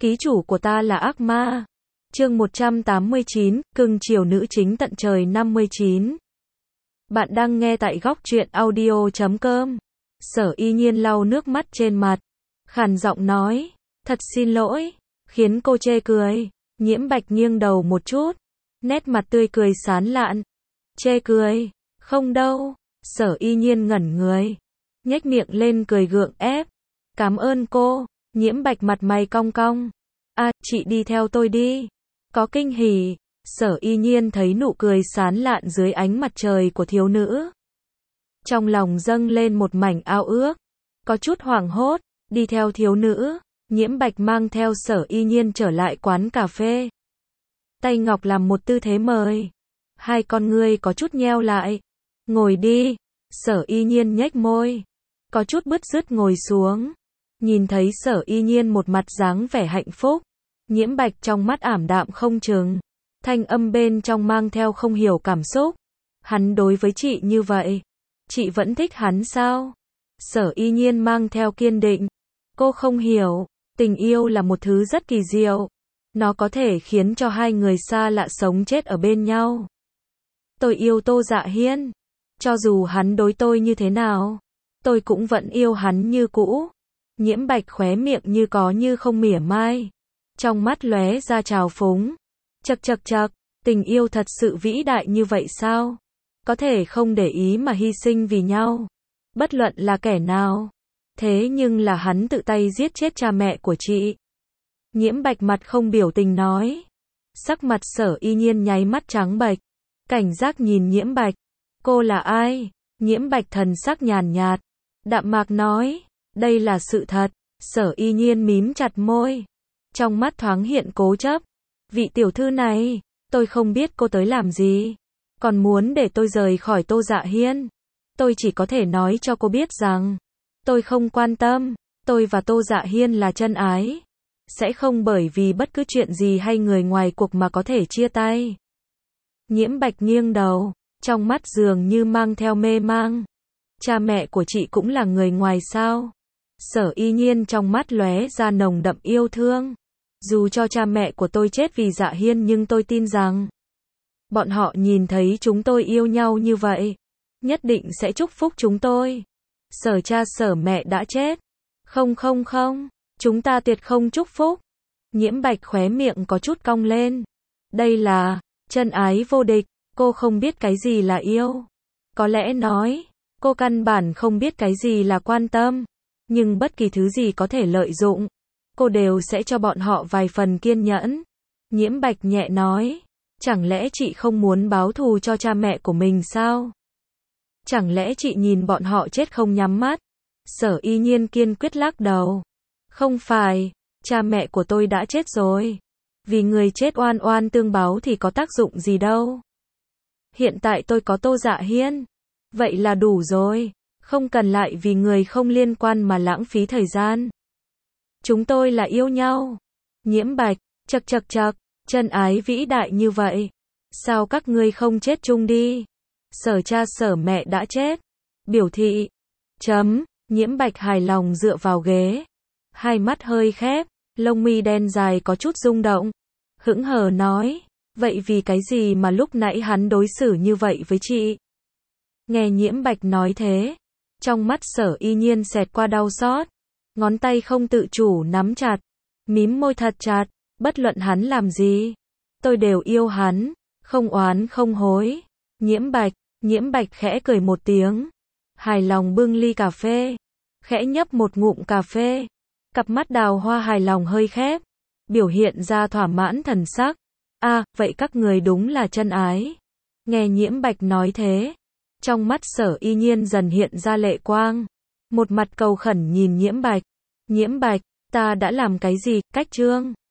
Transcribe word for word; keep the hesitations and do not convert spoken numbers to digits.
Ký chủ của ta là ác ma. Chương một trăm tám mươi chín, cưng chiều nữ chính tận trời năm mươi chín. Bạn đang nghe tại góc truyện audio chấm com. Sở Y Nhiên lau nước mắt trên mặt, khàn giọng nói, thật xin lỗi, khiến cô chê cười. Nhiễm Bạch nghiêng đầu một chút, nét mặt tươi cười sán lạn. Chê cười? Không đâu. Sở Y Nhiên ngẩn người, nhếch miệng lên cười gượng ép. Cảm ơn cô. Nhiễm Bạch mặt mày cong cong. À, chị đi theo tôi đi. Có kinh hỉ. Sở Y Nhiên thấy nụ cười sán lạn dưới ánh mặt trời của thiếu nữ. Trong lòng dâng lên một mảnh ao ước. Có chút hoảng hốt, đi theo thiếu nữ. Nhiễm Bạch mang theo Sở Y Nhiên trở lại quán cà phê. Tay ngọc làm một tư thế mời. Hai con ngươi có chút nheo lại. Ngồi đi. Sở Y Nhiên nhếch môi, có chút bứt rứt ngồi xuống. Nhìn thấy Sở Y Nhiên một mặt dáng vẻ hạnh phúc, Nhiễm Bạch trong mắt ảm đạm không chừng, thanh âm bên trong mang theo không hiểu cảm xúc. Hắn đối với chị như vậy, chị vẫn thích hắn sao? Sở Y Nhiên mang theo kiên định. Cô không hiểu, tình yêu là một thứ rất kỳ diệu. Nó có thể khiến cho hai người xa lạ sống chết ở bên nhau. Tôi yêu Tô Dạ Hiên. Cho dù hắn đối tôi như thế nào, tôi cũng vẫn yêu hắn như cũ. Nhiễm Bạch khóe miệng như có như không mỉa mai, trong mắt lóe ra trào phúng. Chậc chậc chậc, tình yêu thật sự vĩ đại như vậy sao? Có thể không để ý mà hy sinh vì nhau, bất luận là kẻ nào. Thế nhưng là hắn tự tay giết chết cha mẹ của chị. Nhiễm Bạch mặt không biểu tình nói. Sắc mặt Sở Y Nhiên nháy mắt trắng bệch, cảnh giác nhìn Nhiễm Bạch. Cô là ai? Nhiễm Bạch thần sắc nhàn nhạt, đạm mạc nói, đây là sự thật. Sở Y Nhiên mím chặt môi, trong mắt thoáng hiện cố chấp. Vị tiểu thư này, tôi không biết cô tới làm gì, còn muốn để tôi rời khỏi Tô Dạ Hiên. Tôi chỉ có thể nói cho cô biết rằng, tôi không quan tâm, tôi và Tô Dạ Hiên là chân ái, sẽ không bởi vì bất cứ chuyện gì hay người ngoài cuộc mà có thể chia tay. Nhiễm Bạch nghiêng đầu, trong mắt dường như mang theo mê mang. Cha mẹ của chị cũng là người ngoài sao? Sở Y Nhiên trong mắt lóe ra nồng đậm yêu thương. Dù cho cha mẹ của tôi chết vì Dạ Hiên nhưng tôi tin rằng, bọn họ nhìn thấy chúng tôi yêu nhau như vậy, nhất định sẽ chúc phúc chúng tôi. Sở cha sở mẹ đã chết. Không không không, chúng ta tuyệt không chúc phúc. Nhiễm Bạch khóe miệng có chút cong lên. Đây là chân ái vô địch. Cô không biết cái gì là yêu. Có lẽ nói, cô căn bản không biết cái gì là quan tâm. Nhưng bất kỳ thứ gì có thể lợi dụng, cô đều sẽ cho bọn họ vài phần kiên nhẫn. Nhiễm Bạch nhẹ nói, chẳng lẽ chị không muốn báo thù cho cha mẹ của mình sao? Chẳng lẽ chị nhìn bọn họ chết không nhắm mắt? Sở Y Nhiên kiên quyết lắc đầu. Không phải, cha mẹ của tôi đã chết rồi. Vì người chết oan oan tương báo thì có tác dụng gì đâu. Hiện tại tôi có Tô Dạ Hiên, vậy là đủ rồi, không cần lại vì người không liên quan mà lãng phí thời gian. Chúng tôi là yêu nhau. Nhiễm Bạch, chậc chậc chậc, chân ái vĩ đại như vậy, sao các ngươi không chết chung đi? Sở cha sở mẹ đã chết. Biểu thị. Chấm. Nhiễm Bạch hài lòng dựa vào ghế, hai mắt hơi khép, lông mi đen dài có chút rung động, hững hờ nói. Vậy vì cái gì mà lúc nãy hắn đối xử như vậy với chị? Nghe Nhiễm Bạch nói thế, trong mắt Sở Y Nhiên xẹt qua đau xót, ngón tay không tự chủ nắm chặt, mím môi thật chặt. Bất luận hắn làm gì, tôi đều yêu hắn, không oán không hối. Nhiễm Bạch, Nhiễm Bạch khẽ cười một tiếng, hài lòng bưng ly cà phê, khẽ nhấp một ngụm cà phê, cặp mắt đào hoa hài lòng hơi khép, biểu hiện ra thỏa mãn thần sắc. À, vậy các người đúng là chân ái. Nghe Nhiễm Bạch nói thế, trong mắt Sở Y Nhiên dần hiện ra lệ quang, một mặt cầu khẩn nhìn Nhiễm Bạch. Nhiễm Bạch, ta đã làm cái gì? Cách chương